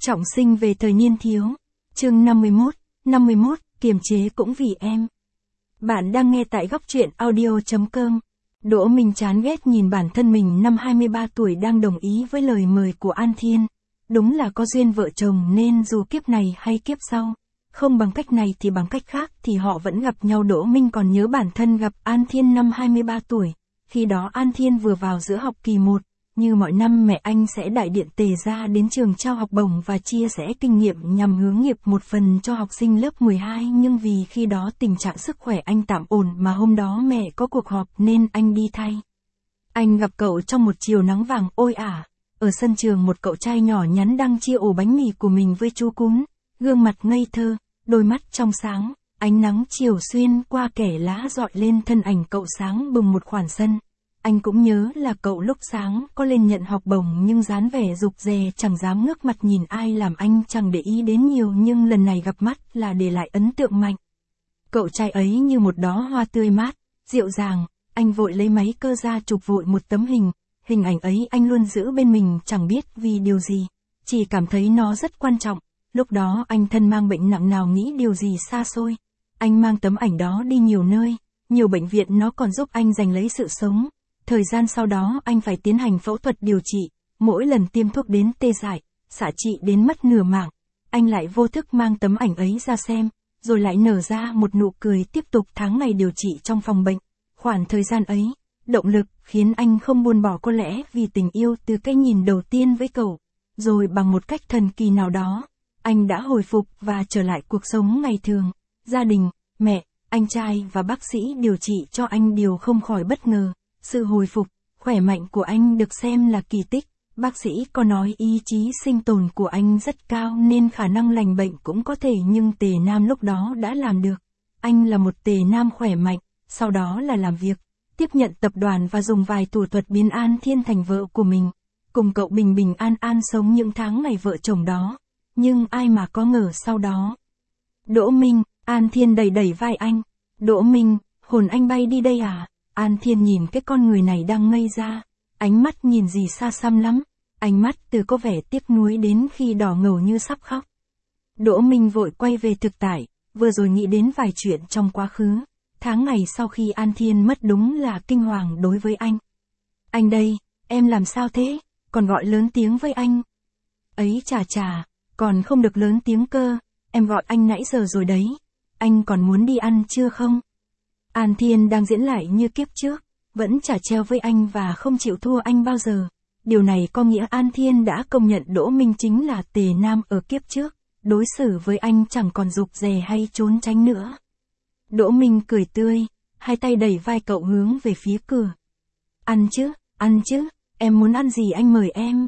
Trọng sinh về thời niên thiếu. Chương 51, kiềm chế cũng vì em. Bạn đang nghe tại góc truyện audio.com. Đỗ Minh chán ghét nhìn bản thân mình năm 23 tuổi đang đồng ý với lời mời của An Thiên. Đúng là có duyên vợ chồng nên dù kiếp này hay kiếp sau, không bằng cách này thì bằng cách khác thì họ vẫn gặp nhau. Đỗ Minh còn nhớ bản thân gặp An Thiên năm 23 tuổi. Khi đó An Thiên vừa vào giữa học kỳ 1. Như mọi năm mẹ anh sẽ đại điện tề ra đến trường trao học bổng và chia sẻ kinh nghiệm nhằm hướng nghiệp một phần cho học sinh lớp 12, nhưng vì khi đó tình trạng sức khỏe anh tạm ổn mà hôm đó mẹ có cuộc họp nên anh đi thay. Anh gặp cậu trong một chiều nắng vàng oi ả. Ở sân trường một cậu trai nhỏ nhắn đang chia ổ bánh mì của mình với chú cún, gương mặt ngây thơ, đôi mắt trong sáng, ánh nắng chiều xuyên qua kẽ lá dọi lên thân ảnh cậu sáng bừng một khoảng sân. Anh cũng nhớ là cậu lúc sáng có lên nhận học bổng nhưng dáng vẻ rụt rè chẳng dám ngước mặt nhìn ai làm anh chẳng để ý đến nhiều, nhưng lần này gặp mắt là để lại ấn tượng mạnh. Cậu trai ấy như một đóa hoa tươi mát, dịu dàng, anh vội lấy máy cơ ra chụp vội một tấm hình ảnh ấy anh luôn giữ bên mình chẳng biết vì điều gì, chỉ cảm thấy nó rất quan trọng. Lúc đó anh thân mang bệnh nặng nào nghĩ điều gì xa xôi. Anh mang tấm ảnh đó đi nhiều nơi, nhiều bệnh viện, nó còn giúp anh giành lấy sự sống. Thời gian sau đó anh phải tiến hành phẫu thuật điều trị, mỗi lần tiêm thuốc đến tê dại, xạ trị đến mất nửa mạng. Anh lại vô thức mang tấm ảnh ấy ra xem, rồi lại nở ra một nụ cười tiếp tục tháng ngày điều trị trong phòng bệnh. Khoảng thời gian ấy, động lực khiến anh không buông bỏ, có lẽ vì tình yêu từ cái nhìn đầu tiên với cậu. Rồi bằng một cách thần kỳ nào đó, anh đã hồi phục và trở lại cuộc sống ngày thường. Gia đình, mẹ, anh trai và bác sĩ điều trị cho anh đều không khỏi bất ngờ. Sự hồi phục, khỏe mạnh của anh được xem là kỳ tích. Bác sĩ có nói ý chí sinh tồn của anh rất cao nên khả năng lành bệnh cũng có thể, nhưng Tề Nam lúc đó đã làm được. Anh là một Tề Nam khỏe mạnh, sau đó là làm việc, tiếp nhận tập đoàn và dùng vài thủ thuật biến An Thiên thành vợ của mình. Cùng cậu bình bình an an sống những tháng ngày vợ chồng đó. Nhưng ai mà có ngờ sau đó. Đỗ Minh, An Thiên đẩy vai anh. Đỗ Minh, hồn anh bay đi đây à? An Thiên nhìn cái con người này đang ngây ra, ánh mắt nhìn gì xa xăm lắm, ánh mắt từ có vẻ tiếc nuối đến khi đỏ ngầu như sắp khóc. Đỗ Minh vội quay về thực tại, vừa rồi nghĩ đến vài chuyện trong quá khứ, tháng ngày sau khi An Thiên mất đúng là kinh hoàng đối với anh. Anh đây, em làm sao thế, còn gọi lớn tiếng với anh. Ấy chà, còn không được lớn tiếng cơ, em gọi anh nãy giờ rồi đấy, anh còn muốn đi ăn chưa không? An Thiên đang diễn lại như kiếp trước, vẫn chả treo với anh và không chịu thua anh bao giờ. Điều này có nghĩa An Thiên đã công nhận Đỗ Minh chính là Tề Nam ở kiếp trước, đối xử với anh chẳng còn rụt rè hay trốn tránh nữa. Đỗ Minh cười tươi, hai tay đẩy vai cậu hướng về phía cửa. Ăn chứ, em muốn ăn gì anh mời em.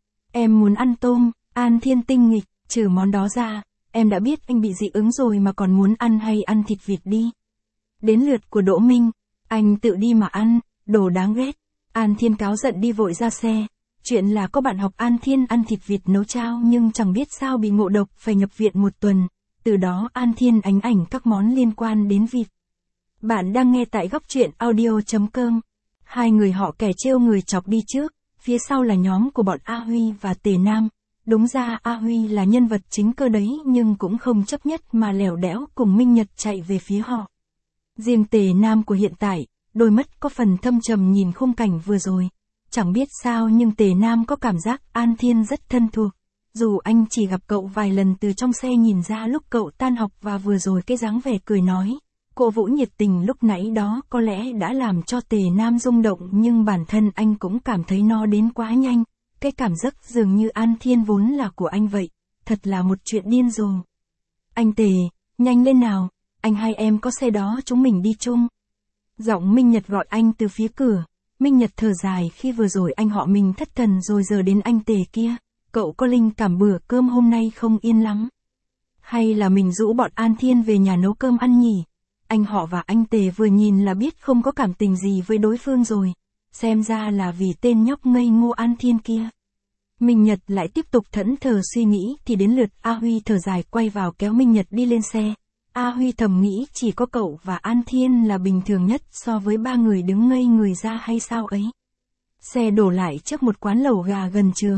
Em muốn ăn tôm. An Thiên tinh nghịch, trừ món đó ra, em đã biết anh bị dị ứng rồi mà còn muốn ăn hay ăn thịt vịt đi. Đến lượt của Đỗ Minh, anh tự đi mà ăn, đồ đáng ghét. An Thiên cáu giận đi vội ra xe. Chuyện là có bạn học An Thiên ăn thịt vịt nấu chao nhưng chẳng biết sao bị ngộ độc phải nhập viện một tuần. Từ đó An Thiên ám ảnh các món liên quan đến vịt. Bạn đang nghe tại góc truyện audio.com. Hai người họ kẻ trêu người chọc đi trước, phía sau là nhóm của bọn A Huy và Tề Nam. Đúng ra A Huy là nhân vật chính cơ đấy nhưng cũng không chấp nhất mà lèo đẽo cùng Minh Nhật chạy về phía họ. Riêng Tề Nam của hiện tại, đôi mắt có phần thâm trầm nhìn khung cảnh vừa rồi. Chẳng biết sao nhưng Tề Nam có cảm giác An Thiên rất thân thuộc. Dù anh chỉ gặp cậu vài lần từ trong xe nhìn ra lúc cậu tan học và vừa rồi cái dáng vẻ cười nói, cổ vũ nhiệt tình lúc nãy đó có lẽ đã làm cho Tề Nam rung động, nhưng bản thân anh cũng cảm thấy nó đến quá nhanh. Cái cảm giác dường như An Thiên vốn là của anh vậy. Thật là một chuyện điên rồ. Anh Tề, nhanh lên nào. Anh hai em có xe đó chúng mình đi chung. Giọng Minh Nhật gọi anh từ phía cửa. Minh Nhật thở dài khi vừa rồi anh họ mình thất thần rồi giờ đến anh Tề kia. Cậu có linh cảm bữa cơm hôm nay không yên lắm. Hay là mình rủ bọn An Thiên về nhà nấu cơm ăn nhỉ? Anh họ và anh Tề vừa nhìn là biết không có cảm tình gì với đối phương rồi. Xem ra là vì tên nhóc ngây ngô An Thiên kia. Minh Nhật lại tiếp tục thẫn thờ suy nghĩ thì đến lượt A Huy thở dài quay vào kéo Minh Nhật đi lên xe. A Huy thầm nghĩ chỉ có cậu và An Thiên là bình thường nhất so với ba người đứng ngây người ra hay sao ấy. Xe đổ lại trước một quán lẩu gà gần trường.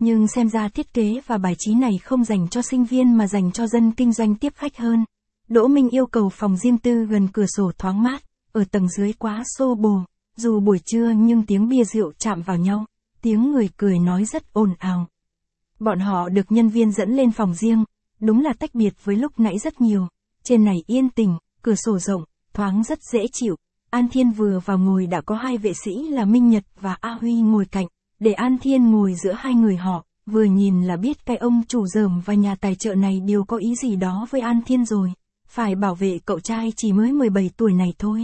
Nhưng xem ra thiết kế và bài trí này không dành cho sinh viên mà dành cho dân kinh doanh tiếp khách hơn. Đỗ Minh yêu cầu phòng riêng tư gần cửa sổ thoáng mát, ở tầng dưới quá xô bồ, dù buổi trưa nhưng tiếng bia rượu chạm vào nhau, tiếng người cười nói rất ồn ào. Bọn họ được nhân viên dẫn lên phòng riêng, đúng là tách biệt với lúc nãy rất nhiều. Trên này yên tĩnh, cửa sổ rộng, thoáng rất dễ chịu. An Thiên vừa vào ngồi đã có hai vệ sĩ là Minh Nhật và A Huy ngồi cạnh, để An Thiên ngồi giữa hai người họ, vừa nhìn là biết cái ông chủ dởm và nhà tài trợ này đều có ý gì đó với An Thiên rồi, phải bảo vệ cậu trai chỉ mới 17 tuổi này thôi.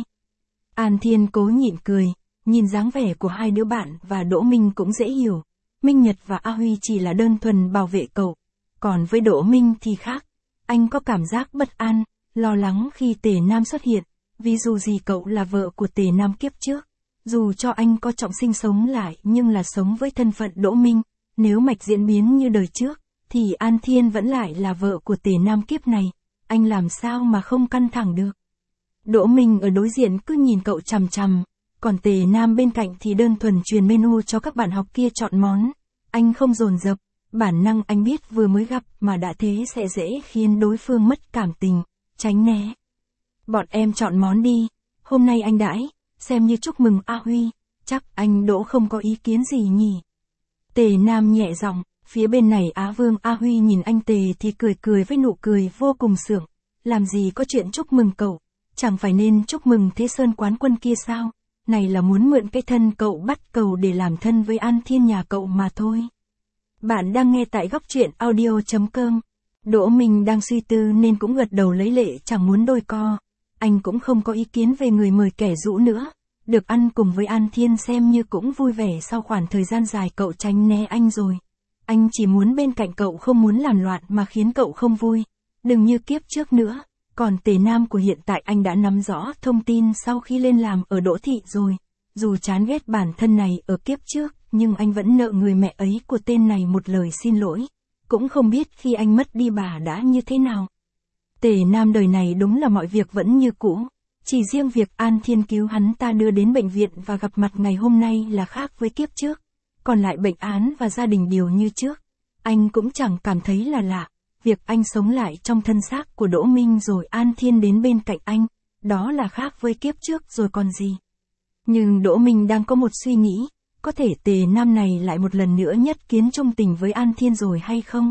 An Thiên cố nhịn cười, nhìn dáng vẻ của hai đứa bạn và Đỗ Minh cũng dễ hiểu. Minh Nhật và A Huy chỉ là đơn thuần bảo vệ cậu, còn với Đỗ Minh thì khác. Anh có cảm giác bất an, lo lắng khi Tề Nam xuất hiện, vì dù gì cậu là vợ của Tề Nam kiếp trước. Dù cho anh có trọng sinh sống lại nhưng là sống với thân phận Đỗ Minh, nếu mạch diễn biến như đời trước, thì An Thiên vẫn lại là vợ của Tề Nam kiếp này, anh làm sao mà không căng thẳng được. Đỗ Minh ở đối diện cứ nhìn cậu chằm chằm, còn Tề Nam bên cạnh thì đơn thuần truyền menu cho các bạn học kia chọn món. Anh không dồn dập, bản năng anh biết vừa mới gặp mà đã thế sẽ dễ khiến đối phương mất cảm tình, tránh né. Bọn em chọn món đi, hôm nay anh đãi, xem như chúc mừng A Huy, chắc anh Đỗ không có ý kiến gì nhỉ. Tề Nam nhẹ giọng, phía bên này Á Vương A Huy nhìn anh Tề thì cười cười với nụ cười vô cùng sượng, làm gì có chuyện chúc mừng cậu, chẳng phải nên chúc mừng Thế Sơn quán quân kia sao, này là muốn mượn cái thân cậu bắt cầu để làm thân với An Thiên nhà cậu mà thôi. Bạn đang nghe tại góc truyện audio.com. Đỗ Minh đang suy tư nên cũng gật đầu lấy lệ chẳng muốn đôi co. Anh cũng không có ý kiến về người mời kẻ rũ nữa. Được ăn cùng với An Thiên xem như cũng vui vẻ sau khoảng thời gian dài cậu tránh né anh rồi. Anh chỉ muốn bên cạnh cậu không muốn làm loạn mà khiến cậu không vui. Đừng như kiếp trước nữa. Còn Tề Nam của hiện tại anh đã nắm rõ thông tin sau khi lên làm ở Đỗ Thị rồi. Dù chán ghét bản thân này ở kiếp trước, nhưng anh vẫn nợ người mẹ ấy của tên này một lời xin lỗi. Cũng không biết khi anh mất đi bà đã như thế nào. Tề Nam đời này đúng là mọi việc vẫn như cũ. Chỉ riêng việc An Thiên cứu hắn ta đưa đến bệnh viện và gặp mặt ngày hôm nay là khác với kiếp trước. Còn lại bệnh án và gia đình đều như trước. Anh cũng chẳng cảm thấy là lạ. Việc anh sống lại trong thân xác của Đỗ Minh rồi An Thiên đến bên cạnh anh, đó là khác với kiếp trước rồi còn gì. Nhưng Đỗ Minh đang có một suy nghĩ, có thể Tề Nam này lại một lần nữa nhất kiến trung tình với An Thiên rồi hay không?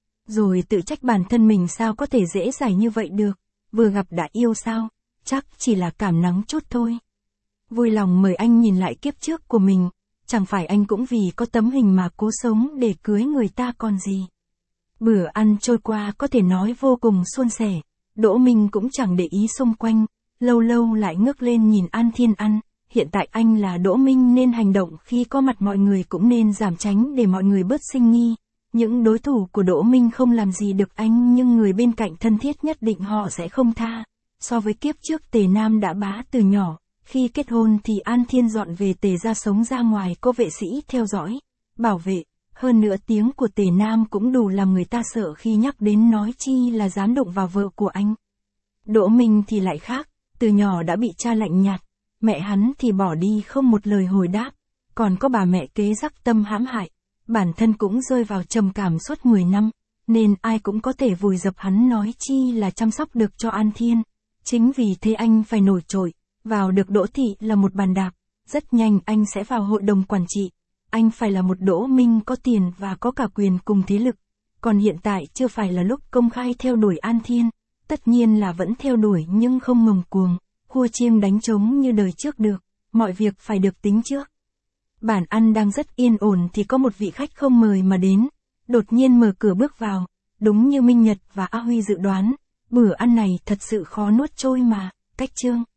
Rồi tự trách bản thân mình sao có thể dễ dãi như vậy được, vừa gặp đã yêu sao, chắc chỉ là cảm nắng chút thôi. Vui lòng mời anh nhìn lại kiếp trước của mình, chẳng phải anh cũng vì có tấm hình mà cố sống để cưới người ta còn gì. Bữa ăn trôi qua có thể nói vô cùng suôn sẻ, Đỗ Minh cũng chẳng để ý xung quanh, lâu lâu lại ngước lên nhìn An Thiên ăn. Hiện tại anh là Đỗ Minh nên hành động khi có mặt mọi người cũng nên giảm tránh để mọi người bớt sinh nghi. Những đối thủ của Đỗ Minh không làm gì được anh nhưng người bên cạnh thân thiết nhất định họ sẽ không tha. So với kiếp trước Tề Nam đã bá từ nhỏ, khi kết hôn thì An Thiên dọn về Tề ra sống ra ngoài có vệ sĩ theo dõi, bảo vệ. Hơn nữa tiếng của Tề Nam cũng đủ làm người ta sợ khi nhắc đến nói chi là dám đụng vào vợ của anh. Đỗ Minh thì lại khác, từ nhỏ đã bị cha lạnh nhạt. Mẹ hắn thì bỏ đi không một lời hồi đáp, còn có bà mẹ kế rắc tâm hãm hại, bản thân cũng rơi vào trầm cảm suốt 10 năm, nên ai cũng có thể vùi dập hắn nói chi là chăm sóc được cho An Thiên. Chính vì thế anh phải nổi trội, vào được Đỗ Thị là một bàn đạp, rất nhanh anh sẽ vào hội đồng quản trị. Anh phải là một Đỗ Minh có tiền và có cả quyền cùng thế lực, còn hiện tại chưa phải là lúc công khai theo đuổi An Thiên, tất nhiên là vẫn theo đuổi nhưng không ngông cuồng. Khua chiêng đánh trống như đời trước được, mọi việc phải được tính trước. Bàn ăn đang rất yên ổn thì có một vị khách không mời mà đến, đột nhiên mở cửa bước vào, đúng như Minh Nhật và A Huy dự đoán, bữa ăn này thật sự khó nuốt trôi mà, cách chương.